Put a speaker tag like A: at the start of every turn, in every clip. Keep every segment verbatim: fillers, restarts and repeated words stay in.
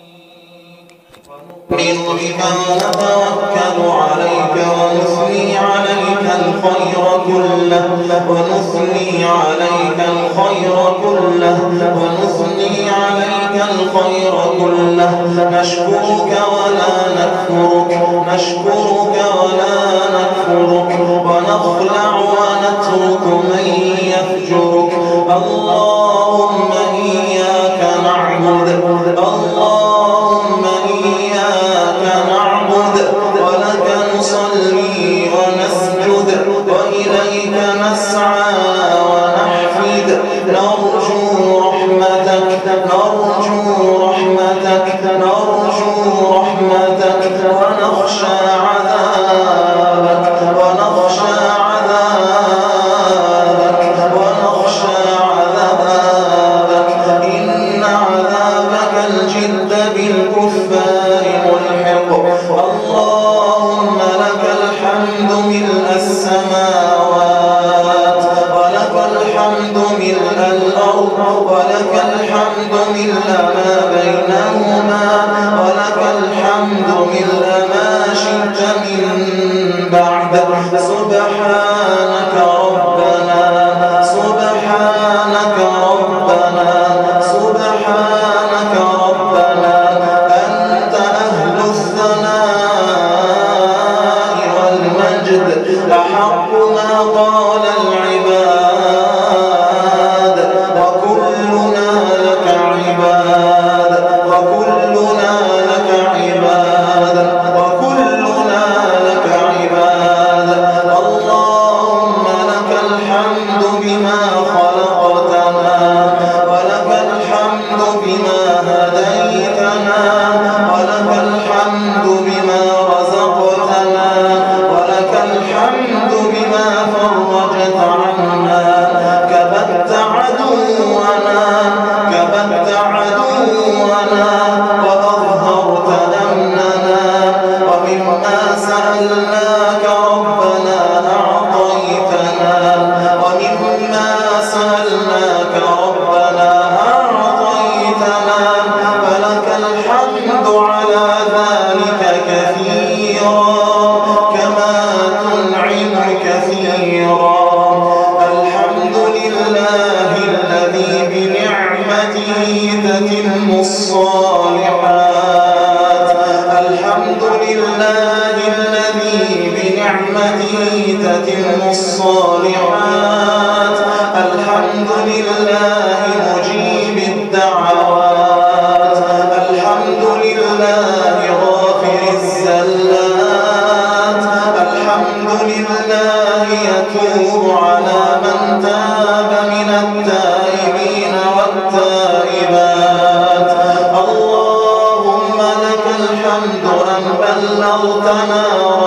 A: نؤمن بك ونتوكل عليك ونثني عليك الخير كله ونثني عليك الخير كله ونثني عليك الخير كله نشكرك ولا نكفرك نشكرك ولا نكفرك ونخلع ونترك من يفجرك اللهم إياك نعبد اللهم إياك نعبد ولك نصلي ونسجد وإليك نسعى ونحفد نرجو رحمتك نرجو رحمتك نرجو رحمتك ونخشى عذابك ونخشى عذابك ونخشى عذابك إن عذابك الجد بالكفار ملحق اللهم لك الحمد ملء السماوات ولك الحمد ملء الأرض ولك الحمد ملء ما بينهما ولك الحمد ملء ما شئت من بعد سبحانك ربنا سبحانك ربنا سبحانك ربنا أنت أهل الثناء والمجد أحق ما قال العباد وكلنا لك عباد وكلنا لك عباد وكلنا لك عباد اللهم لك الحمد بما خلقتنا ولك الحمد بما هديتنا ولك الحمد بما رزقتنا ولك الحمد بما فرجت عنا كبت عدونا كبت عدونا وأظهرت أمننا ومما سألناك ربنا أعطيتنا ومما سألناك ربنا أعطيتنا فلك الحمد على ذلك كثيرا كما تنعم كثيرا الحمد لله الذي بنعمته تتم الصالحات الحمد لله الذي بنعمته تتم الصالحات الحمد لله مجيب الدعوات الحمد لله غافر الزلات الحمد لله يتوب على من تاب من التائبين والتائبات اللهم لك الحمد أن بلغتنا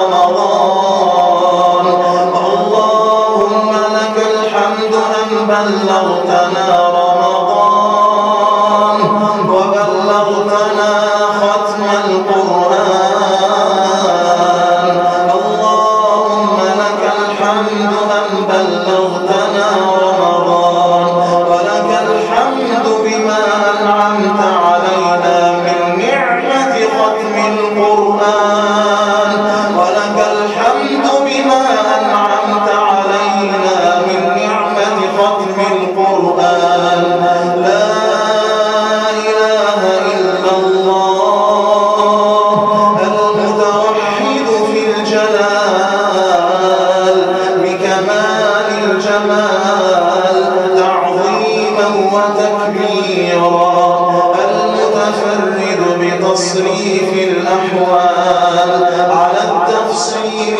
A: رمضان اللهم لك الحمد أن بلغتنا رمضان وبلغتنا ختم القرآن اللهم لك الحمد أن بلغتنا رمضان ولك الحمد بما أنعمت علينا من نعمة ختم القرآن ولك الحمد بما أنعمت علينا من نعمة ختم القرآن لا إله إلا الله المتوحد في الجلال بكمال الجمال تعظيما وتكبيرا المتفرد بتصريف الأحوال على التفصيل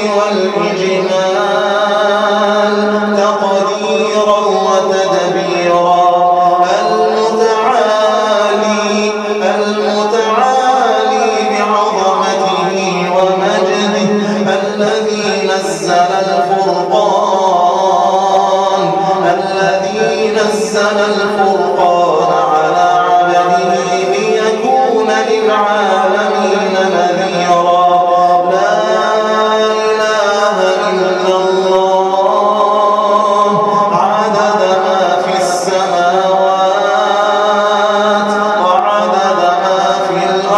A: والإجمال تقديرا وتدبيرا المتعالي المتعالي بعظمته ومجده الذي نزل الفرقان الذي نزل الفرقان على عبده ليكون للعالمين نذيرا لا إله إلا الله عدد ما في السماوات وعدد ما في الأرض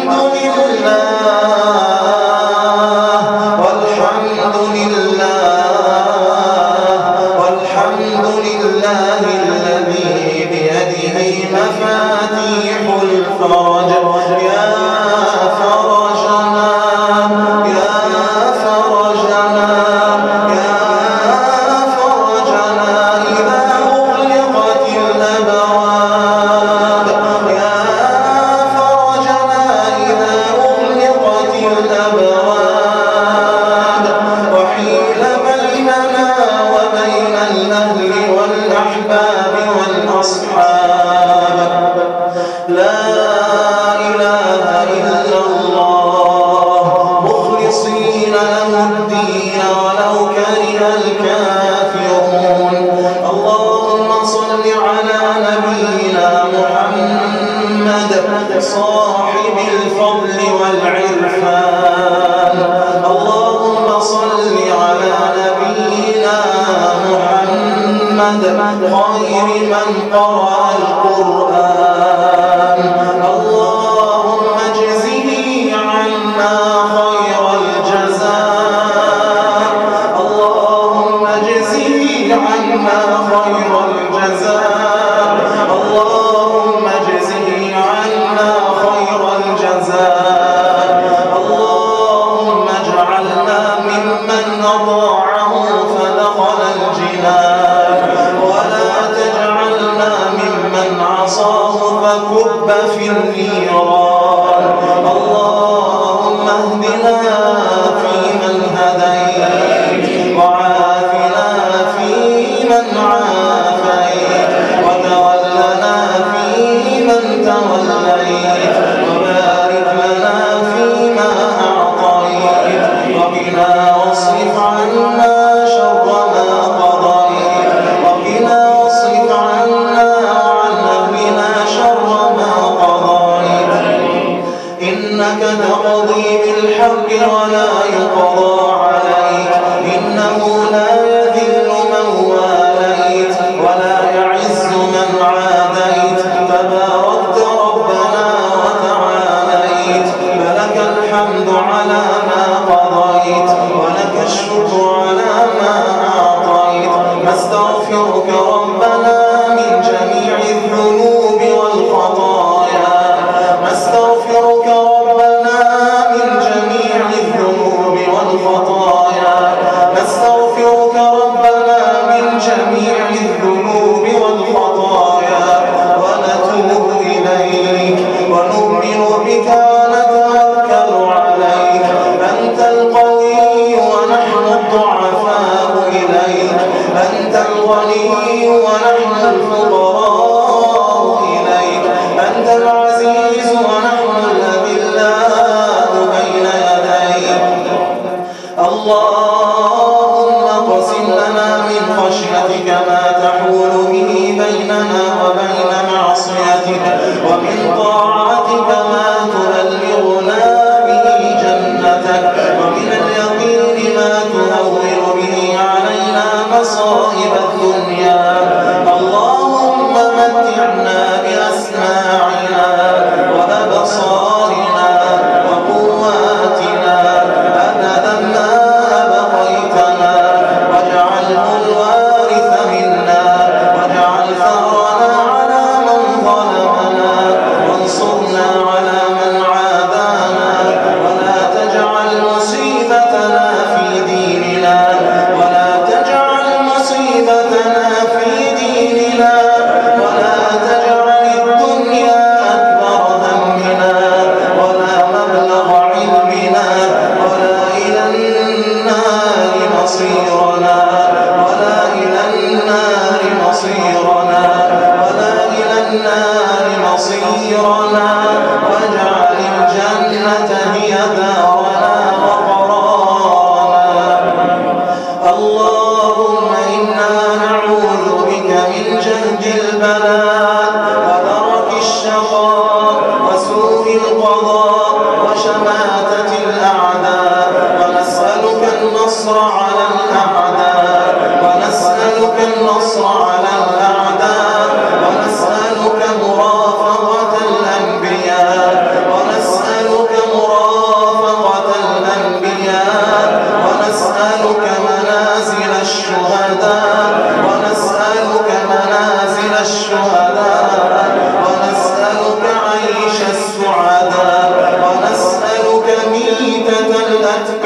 A: ونسألك مرافقة الأنبياء ونسألك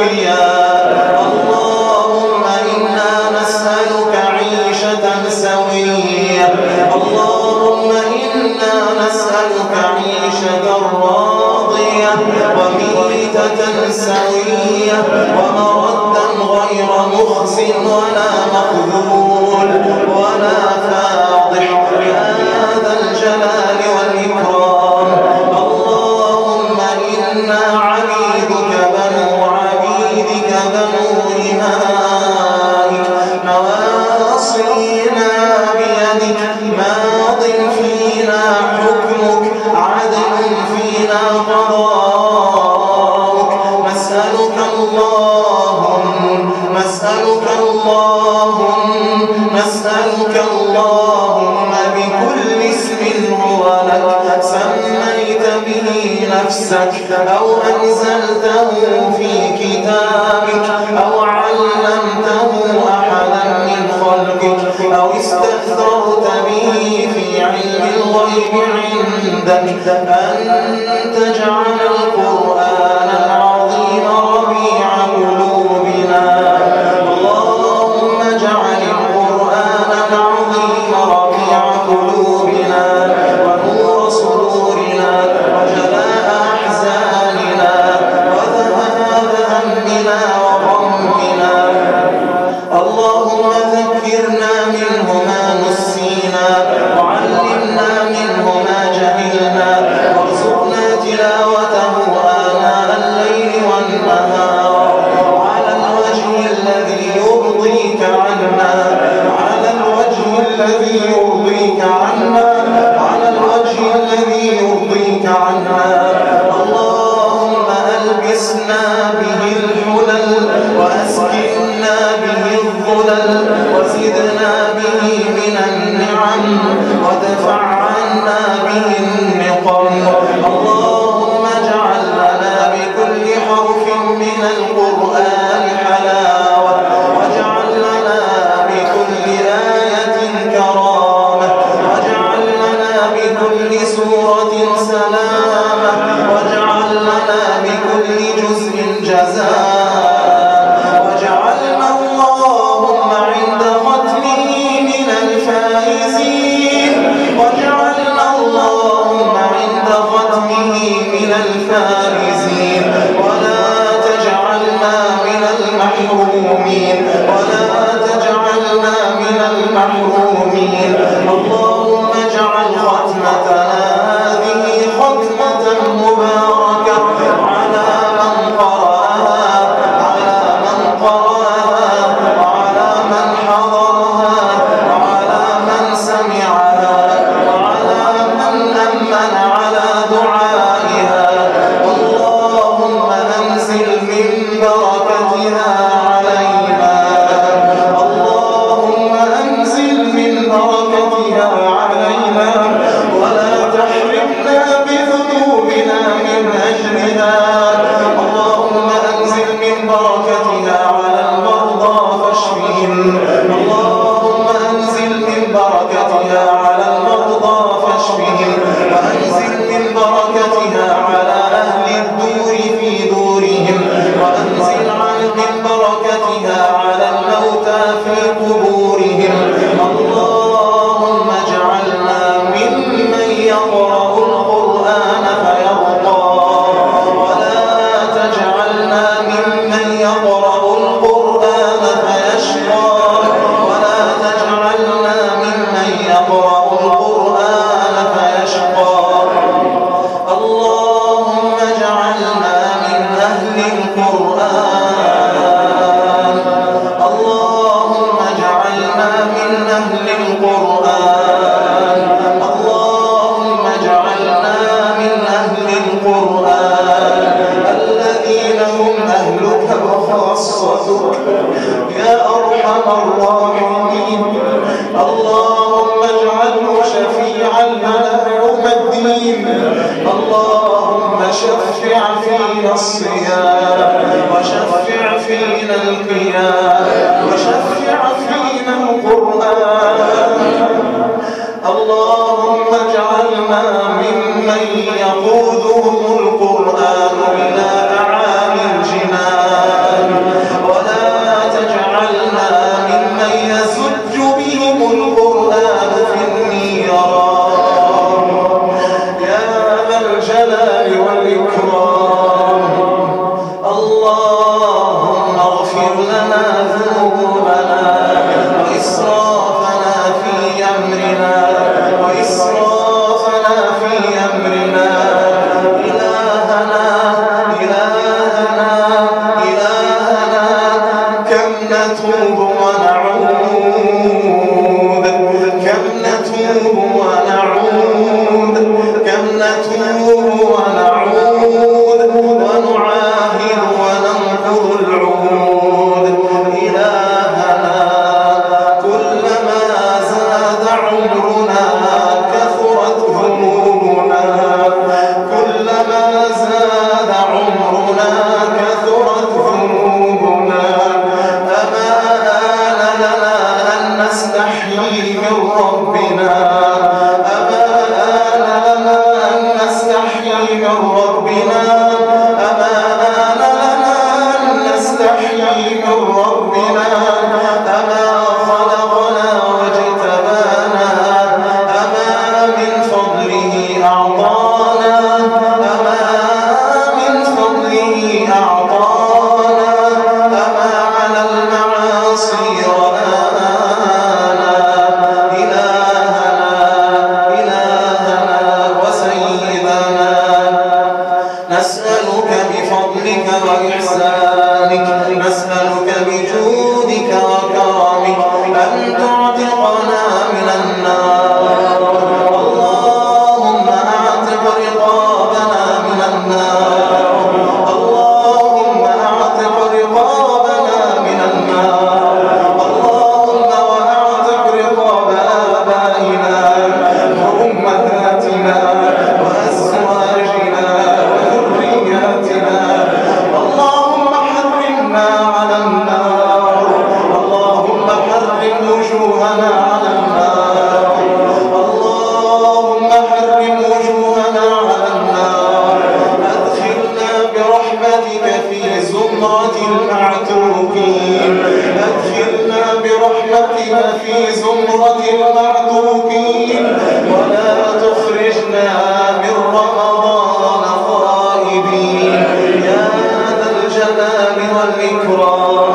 A: الأنبياء. اللهم إنا نسألك عيشة سوية. اللهم إنا نسألك عيشة راضية وميتة سوية ومردا غير مخز ولا مخذول ولا فاضح يا ذا الجلال والإكرام. اللهم إنا عبيدك بنو عبيدك بنو إمائك نواصينا بيدك ماض فينا حكمك عدل فينا قضاؤك. نسألك اللهم نسألك اللهم نسألك اللهم بكل اسم هو لك سميت به نفسك أو أنزلته في كتابك أو علمته أحدا من خلقك أو استأثرت به في علم الغيب عندك أن تجعل القرآن العظيم ربيع قلوبنا. اللهم اجعل القرآن العظيم ربيع قلوبنا ونور صدورنا وجلاء أحزاننا وذهاب همنا وغمنا. اللهم ذكرنا منه ما نسينا وعلمنا منه ما جهلنا وارزقنا تلاوته آناء الليل والنهار على الوجه الذي يرضيك عنا على الوجه الذي يرضيك عنا على الوجه الذي يرضيك عنا. اللهم ألبسنا به الحلل وأسكننا به الظلل وزدنا به من النعم ودفع عنا به النقم. اللهم اجعل لنا بكل حرف من القرآن حلاوة واجعل لنا بكل آية كرامة واجعل لنا بكل سورة سلامة واجعل لنا بكل جزء جزاء واجعلنا اللهم عند ختمه من الفائزين واجعلنا اللهم عند ختمه من الفائزين ولا تجعلنا من المحرومين ولا تجعلنا من المحرومين. اللهم اجعل ختمتنا هذه ختمة مباركة على من قرأها على من قرأها وعلى من حضرها وعلى من سمعها وعلى من أمن على دعائها. اللهم أنزل من بركتها علينا. اللهم أنزل من بركتها علينا ولا تحرمنا بذنوبنا من أجلها. اللهم أنزل من بركتها على المرضى فاشفهم. اللهم أنزل من بركتها على المرضى فاشفهم وأنزل من بركتها على أهل الدور في دورهم وأنزل من بركتها على الموتى في قبورهم. اللهم اجعلنا ممن يقرأ القرآن فيرضى ولا تجعلنا ممن يقرأ القرآن فيشقى ولا تجعلنا ممن يقرأ القرآن فيشقى. اللهم اجعلنا من أهل القرآن. اللهم اجعلنا من أهل القرآن. اللهم اجعلنا من أهل القرآن الذين هم أهلك وخاصتك يا أرحم الراحمين. اللهم اجعله شفيعا لنا يوم الدين. اللهم شفع فينا الصيام وشفع فينا القيام وشفع فينا القرآن. اللهم اجعلنا ممن يقودهم القرآن إلى أعالي الجنان. ما كثرت ذنوبنا أما آن لنا أن نستحيي من ربنا أما آن لنا أن نستحيي من ربنا أما آن لنا أن نستحيي من ربنا أما خلقنا واجتبانا أما من فضله أعطانا أما من فضله أعطانا أما على المعاصي رآنا إلهنا إلهنا وسيدنا نسألك بفضلك وإحسانك نسألك بجودك وكرمك أن تعتقنا من النار اللهم أعتق رقابنا من النار اللهم أعتق رقابنا من النار اللهم وأعتق رقاب آبائنا وأمهاتنا وأزواجنا وذرياتنا اللهم حرمنا على النار اللهم حرم وجوهنا على النار اللهم حرم وجوهنا على النار أدخلنا برحمتك في زمرة المعتوقين أدخلنا برحمتك في زمرة المعتوقين ولا تخرجنا من رمضان خائبين يا ذا الجلال والإكرام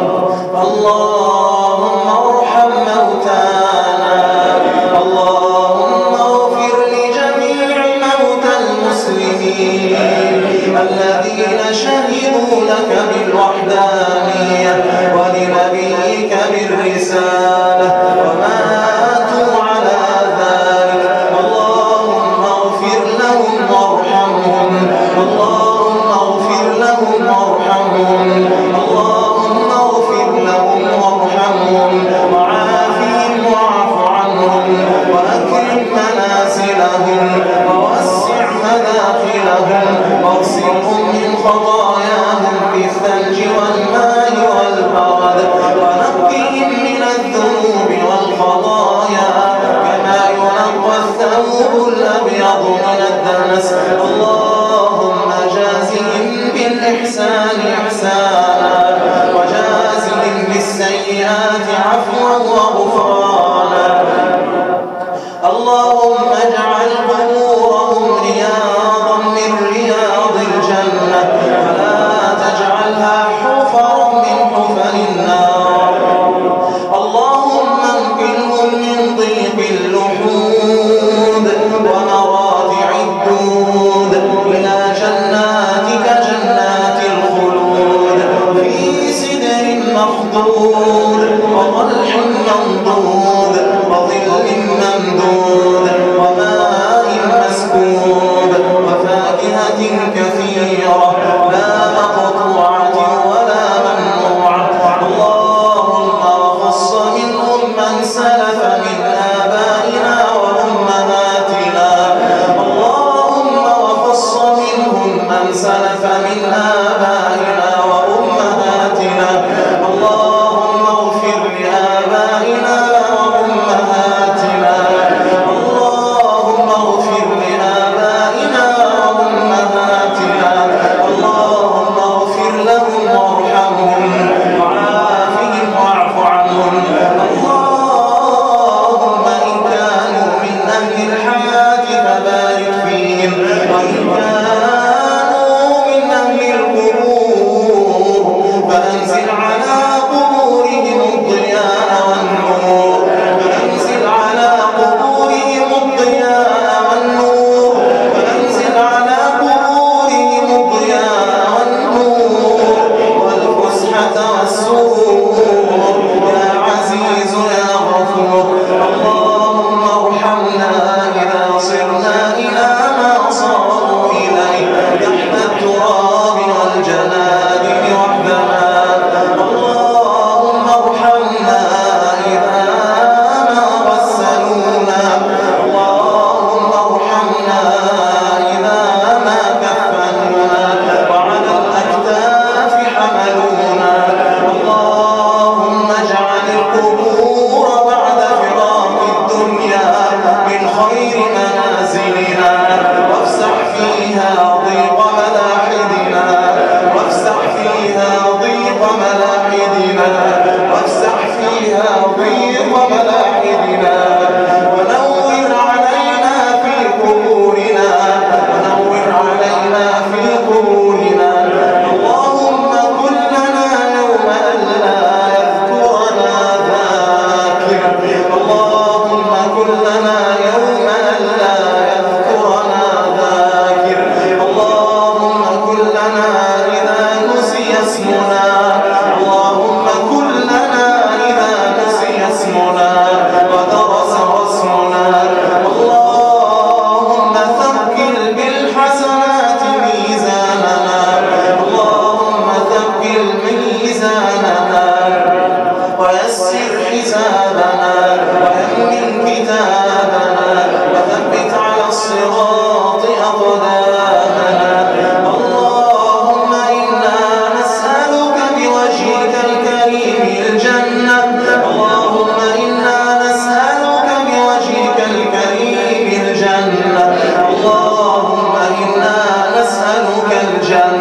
A: اللهم ارحم موتانا اللهم اغفر لجميع موتى المسلمين الذين شهدوا لك بالوحدانية ولنبيك بالرسالة وماتوا على ذلك اللهم اغفر لهم وارحمهم اللهم اغفر لهم وارحمهم اللهم اغفر لهم وارحمهم وعافهم واعف عنهم وأكرم منازلهم ووسع مداخلهم واغسلهم من خطاياهم بالثلج والماء والبرد ونقهم من الذنوب والخطايا كما ينقى الثوب الأبيض من الدنس اللهم جازهم بالإحسان إحسانا وجازهم بالسيئات عفوا وغفرانا اللهم اجعل قبورهم رياضا من رياض الجنة ولا تجعلها حفرا من حفر النار اللهم انقلهم من ضيق اللحود ومراجع الدود إلى جناتك جنات الخلود في سدر مخضود وطلح منضود وظل ممدود وماء مسكوب وفاكهة كثيرة لا مقطوعة ولا ممنوعة اللهم وخص منهم من سلف من آبائنا وأمهاتنا اللهم وخص منهم من سلف من آبائنا وأمهاتنا اللهم اغفر لآبائنا وأمهاتنا اللهم اغفر لآبائنا وأمهاتنا اللهم اغفر لهم وارحمهم وعافهم واعف عنهم اللهم إن كانوا من أهل الحياة فبارك فيهم وإن كانوا من أهل القبور فأنزل على قبورهم الضياء والنور فأنزل على قبورهم الضياء والنور فأنزل على قبورهم الضياء والنور والفسحة والسرور يا عزيز يا غفور اللهم ارحمنا إذا صرنا إلى ما صاروا إليه تحت التراب والجنادل وحدنا اللهم ارحمنا إذا ما غسلونا اللهم ارحمنا إذا ما كفنونا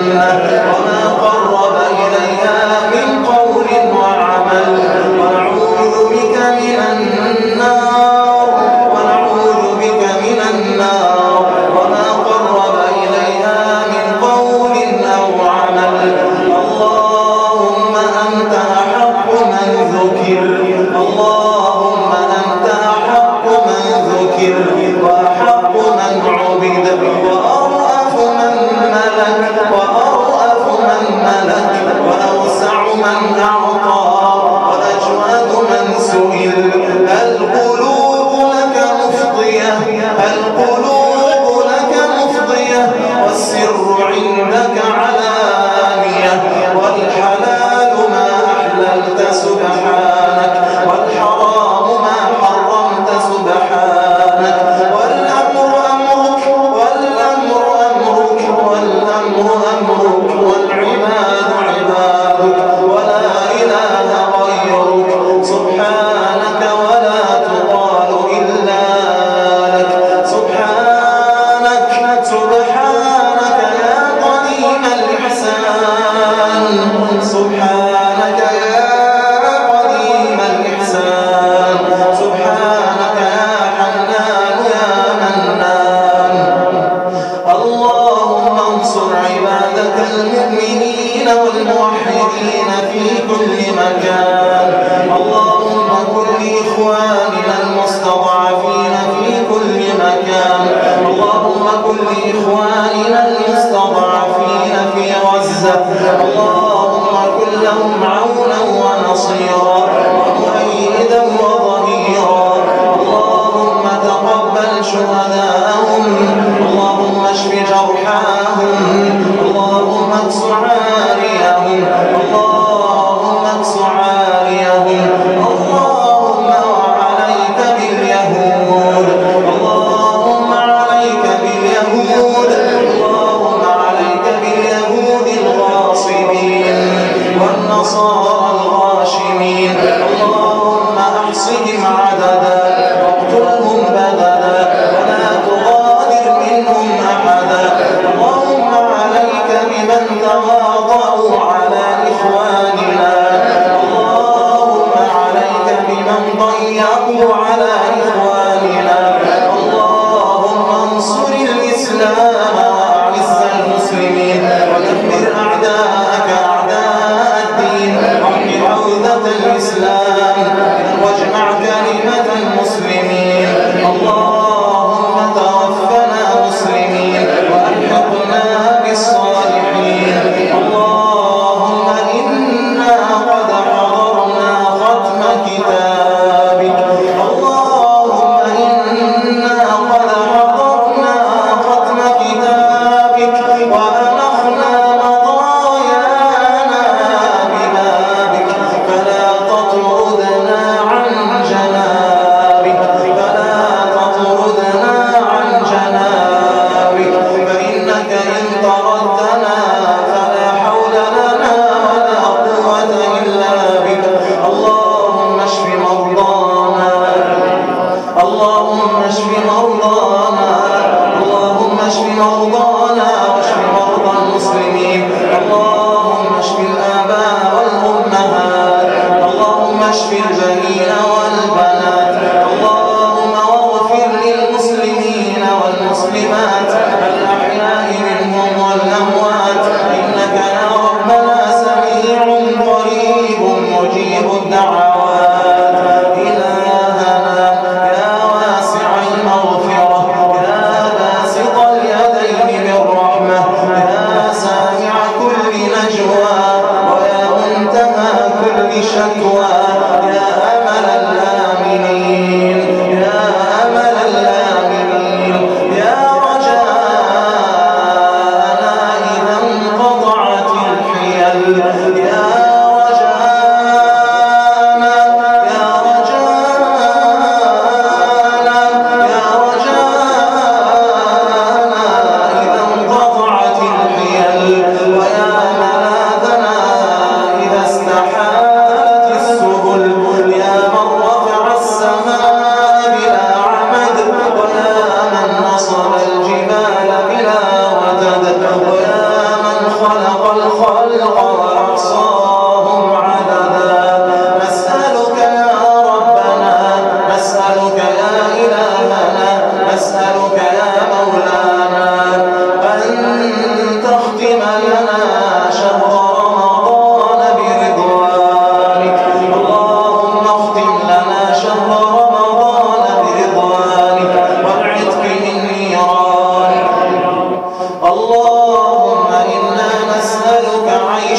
A: الجنة وما قرب إليها من قول وعمل ونعوذ بك من النار ونعوذ بك من النار وما قرب إليها من قول أو عمل. اللهم أنت أحق من ذكر اللهم أنت أحق من ذكر وأحق من عبد وأرأف من ملك وأرأف من ملك وأوسع من أعطى وأجود من سئل. القلوب لك مفضية القلوب لك مفضية والسر عندك علانية والحلال ما أحللت سبحانك والحرام ما حرمت سبحانك والأمر أمرك والأمر أمرك والأمر أمرك والعباد عبادك ولا إله غيرك سبحانك ولا تقال إلا لك. سبحانك سبحانك يا قديم الإحسان سبحانك يا قديم الإحسان سبحانك يا حنان يا منان. اللهم انصر عبادك المؤمنين والموحدين في كل مكان. اللهم كن لإخواننا المستضعفين في كل مكان. اللهم كن لإخواننا المستضعفين في غزة. اللهم كن لهم عونا ونصيرا ومؤيدا وظهيرا. اللهم تقبل شهداءهم. اللهم اشف جرحاهم. اللهم اكس عاريهم. اللهم اكس عاريهم. اللهم وعليك باليهود. اللهم عليك باليهود. اللهم عليك باليهود الغاصبين والنصارى الغاشمين. اللهم احصهم عددا واقتلهم بددا ولا تغادر منهم احدا. اللهم عليك بمن تواضعوا على إخواننا. اللهم عليك بمن ضيقوا على إخواننا. اللهم انصر الإسلام وأعز المسلمين ودمر أعداءك أعداء الدين واحم عودة الإسلام واجمع كلمة المسلمين. اللهم توفنا مسلمين وألحقنا بالصالحين. الله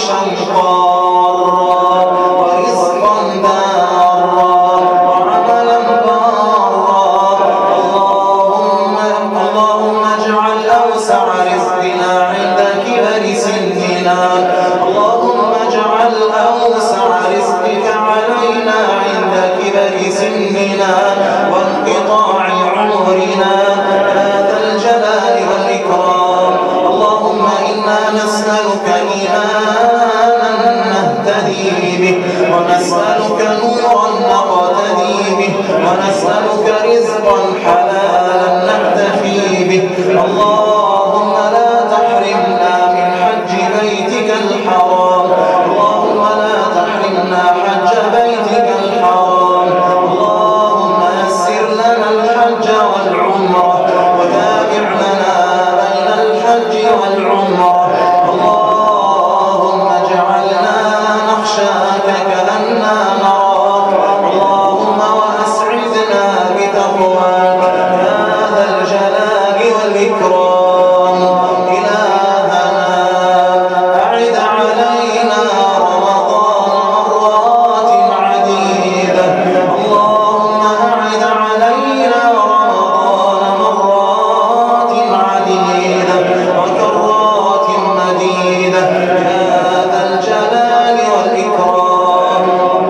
A: عيشا قارا ورزقا دارا وعملا بارا. اللهم اللهم اجعل أوسع رزقنا عند كبر سننا. اللهم اجعل أوسع رزقك علينا عند كبر سننا وانقطاع عمرنا يا ذا الجلال والإكرام. اللهم إنا نسألك إيمانا نهتدي به ونسألك نورا نقتدي به ونسألك رزقا حلالا نحتفي به. اللهم لا تحرمنا من حج بيتك الحرام. اللهم لا تحرمنا حج بيتك الحرام. اللهم يسر لنا الحج والعمرة وتابع لنا بين الحج والعمرة. اللهم اجعلنا نخشاك كأننا نراك. اللهم وأسعدنا بتقواك يا ذا الجلال والإكرام. إلهنا أعد علينا رمضان مرات عديدة. اللهم أعد علينا رمضان مرات عديدة وكرات مديدة يا ذا الجلال والإكرام.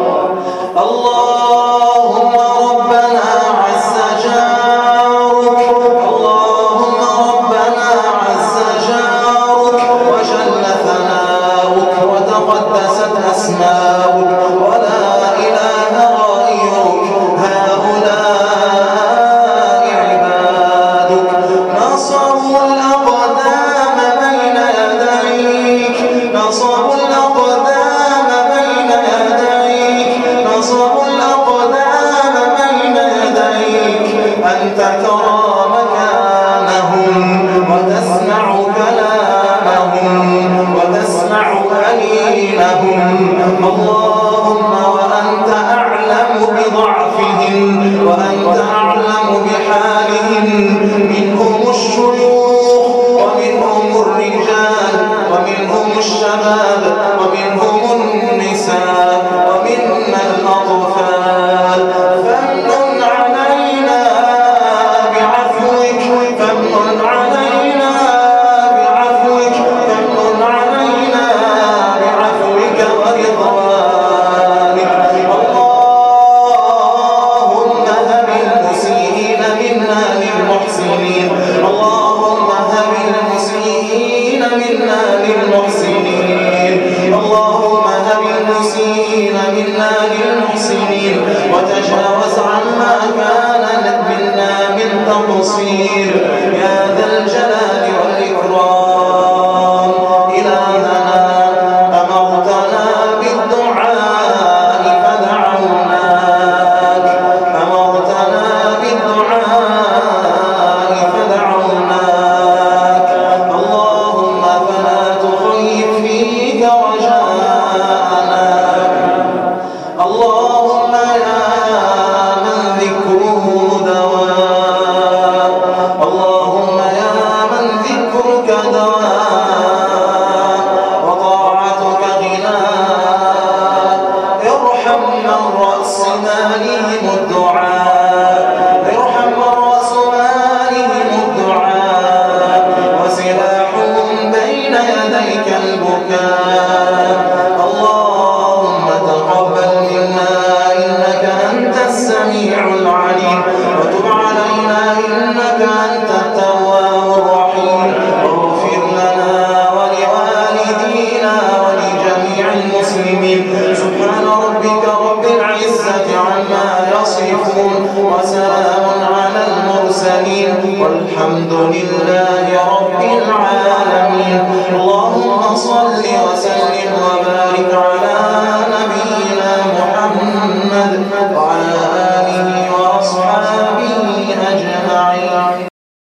A: اللهم ربنا عز جارك. اللهم ربنا عز جارك وجل ثناؤك وتقدست أسماؤك ولا إله غيرك. هؤلاء عبادك نصبوا الأقدام بين يديك. نصبوا الأقدام بين يديك. نصبوا الأقدام بين يديك. أنت ترى مكانهم وتسمع كلامهم وتسمع أنينهم. اللهم وأنت أعلم بضعفهم وأنت أعلم بحالهم. منهم الشيوخ ومنهم الرجال ومنهم الشباب ومنهم النساء ومنا الأطفال. فامنن علينا بعفوك. فامنن علينا بعفوك. فامنن علينا بعفوك ورضوانك. اللهم هب المسيئين منا للمحسنين. اللهم هب المسيئين منا للمحسنين. اللهم هب المسيئين منا للمحسنين وتجاوز عما كان منا من تقصير يا ذا الجلال والإكرام. إلهنا أمرتنا بالدعاء فدعوناك. أمرتنا بالدعاء فدعوناك. اللهم فلا تخيب فيك رجاءنا. اللهم يا من ذكره دواء. اللهم يا من ذكرك دواء وطاعتك غناء. ارحم من رأس مالهم الدعاء. ارحم من رأس مالهم الدعاء وسلاحهم بين يديك البكاء. اللهم تقبل منا إنك أنت السميع العليم وتب علينا إنك أنت التواب الرحيم. واغفر لنا ولوالدينا ولجميع المسلمين. سبحان ربك رب العزة عما يصفون وسلام على المرسلين والحمد لله رب العالمين. اللهم صل